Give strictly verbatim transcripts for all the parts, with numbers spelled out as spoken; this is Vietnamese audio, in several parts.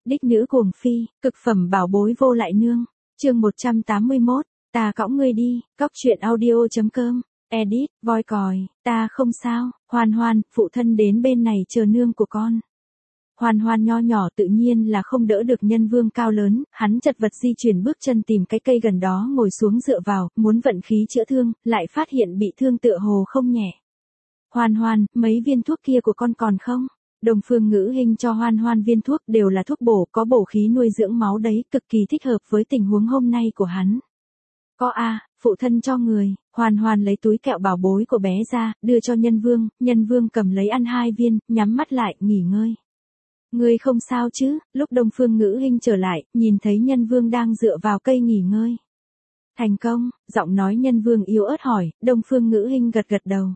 Đích nữ cuồng phi, cực phẩm bảo bối vô lại nương. Chương một trăm tám mươi mốt, ta cõng ngươi đi, cóc truyện audio chấm com. Edit, voi còi, ta không sao, Hoan Hoan, phụ thân đến bên này chờ nương của con. Hoan Hoan nho nhỏ tự nhiên là không đỡ được Nhân Vương cao lớn, hắn chật vật di chuyển bước chân tìm cái cây gần đó ngồi xuống dựa vào, muốn vận khí chữa thương, lại phát hiện bị thương tựa hồ không nhẹ. Hoan Hoan, mấy viên thuốc kia của con còn không? Đồng Phương Ngữ Hinh cho Hoan Hoan viên thuốc đều là thuốc bổ, có bổ khí nuôi dưỡng máu đấy, cực kỳ thích hợp với tình huống hôm nay của hắn. Có a, phụ thân cho người. Hoan Hoan lấy túi kẹo bảo bối của bé ra, đưa cho Nhân Vương, Nhân Vương cầm lấy ăn hai viên, nhắm mắt lại, nghỉ ngơi. Ngươi không sao chứ? Lúc Đông Phương Ngữ Hinh trở lại, nhìn thấy Nhân Vương đang dựa vào cây nghỉ ngơi. Thành công, giọng nói Nhân Vương yếu ớt hỏi, Đông Phương Ngữ Hinh gật gật đầu.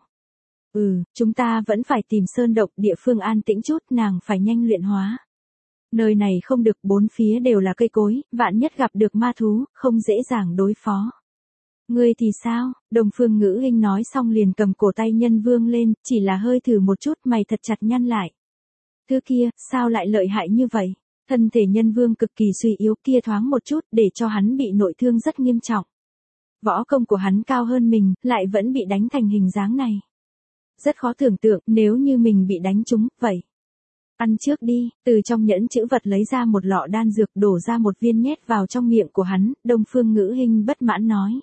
Ừ, chúng ta vẫn phải tìm sơn động, địa phương an tĩnh chút, nàng phải nhanh luyện hóa. Nơi này không được, bốn phía đều là cây cối, vạn nhất gặp được ma thú, không dễ dàng đối phó. Ngươi thì sao? Đông Phương Ngữ Hinh nói xong liền cầm cổ tay Nhân Vương lên, chỉ là hơi thử một chút, mày thật chặt nhăn lại. Thứ kia, sao lại lợi hại như vậy? Thân thể Nhân Vương cực kỳ suy yếu, kia thoáng một chút, để cho hắn bị nội thương rất nghiêm trọng. Võ công của hắn cao hơn mình, lại vẫn bị đánh thành hình dáng này. Rất khó tưởng tượng, nếu như mình bị đánh trúng, vậy. Ăn trước đi, từ trong nhẫn chữ vật lấy ra một lọ đan dược, đổ ra một viên nhét vào trong miệng của hắn, Đông Phương Ngữ Hinh bất mãn nói.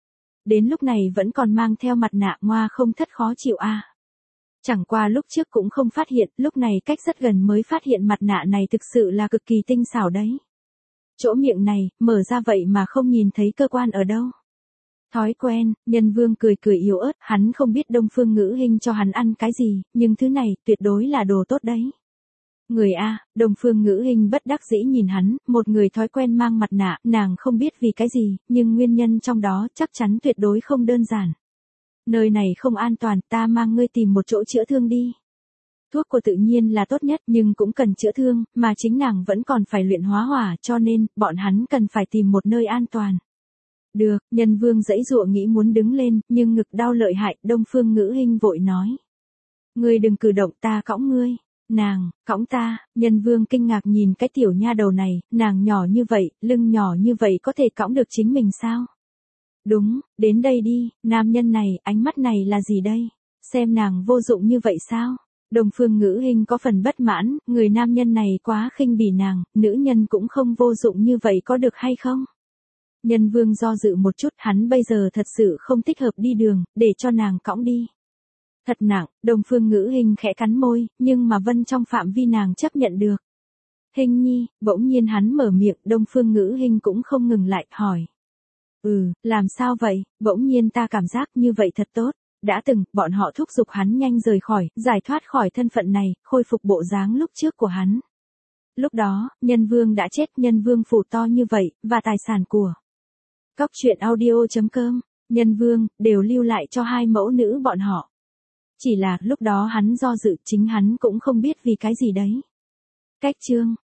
Đến lúc này vẫn còn mang theo mặt nạ, ngoa không thất khó chịu a. À. Chẳng qua lúc trước cũng không phát hiện, lúc này cách rất gần mới phát hiện mặt nạ này thực sự là cực kỳ tinh xảo đấy. Chỗ miệng này, mở ra vậy mà không nhìn thấy cơ quan ở đâu. Thói quen, Nhân Vương cười cười yếu ớt, hắn không biết Đông Phương Ngữ Hinh cho hắn ăn cái gì, nhưng thứ này, tuyệt đối là đồ tốt đấy. Người a, Đông Phương Ngữ Hinh bất đắc dĩ nhìn hắn, một người thói quen mang mặt nạ, nàng không biết vì cái gì, nhưng nguyên nhân trong đó chắc chắn tuyệt đối không đơn giản. Nơi này không an toàn, ta mang ngươi tìm một chỗ chữa thương đi. Thuốc của tự nhiên là tốt nhất, nhưng cũng cần chữa thương, mà chính nàng vẫn còn phải luyện hóa hỏa, cho nên, bọn hắn cần phải tìm một nơi an toàn. Được, Nhân Vương giãy giụa nghĩ muốn đứng lên, nhưng ngực đau lợi hại, Đông Phương Ngữ Hinh vội nói. Ngươi đừng cử động, ta cõng ngươi. Nàng, cõng ta, Nhân Vương kinh ngạc nhìn cái tiểu nha đầu này, nàng nhỏ như vậy, lưng nhỏ như vậy có thể cõng được chính mình sao? Đúng, đến đây đi, nam nhân này, ánh mắt này là gì đây? Xem nàng vô dụng như vậy sao? Đông Phương Ngữ Hinh có phần bất mãn, người nam nhân này quá khinh bỉ nàng, nữ nhân cũng không vô dụng như vậy có được hay không? Nhân Vương do dự một chút, hắn bây giờ thật sự không thích hợp đi đường, để cho nàng cõng đi. Thật nặng, Đông Phương Ngữ Hinh khẽ cắn môi, nhưng mà Vân trong phạm vi nàng chấp nhận được. Hinh nhi, bỗng nhiên hắn mở miệng, Đông Phương Ngữ Hinh cũng không ngừng lại, hỏi. Ừ, làm sao vậy, bỗng nhiên ta cảm giác như vậy thật tốt. Đã từng, bọn họ thúc giục hắn nhanh rời khỏi, giải thoát khỏi thân phận này, khôi phục bộ dáng lúc trước của hắn. Lúc đó, Nhân Vương đã chết, Nhân Vương phủ to như vậy, và tài sản của cóc truyện audio chấm com, Nhân Vương, đều lưu lại cho hai mẫu nữ bọn họ. Chỉ là, lúc đó hắn do dự, chính hắn cũng không biết vì cái gì đấy. Cách chương.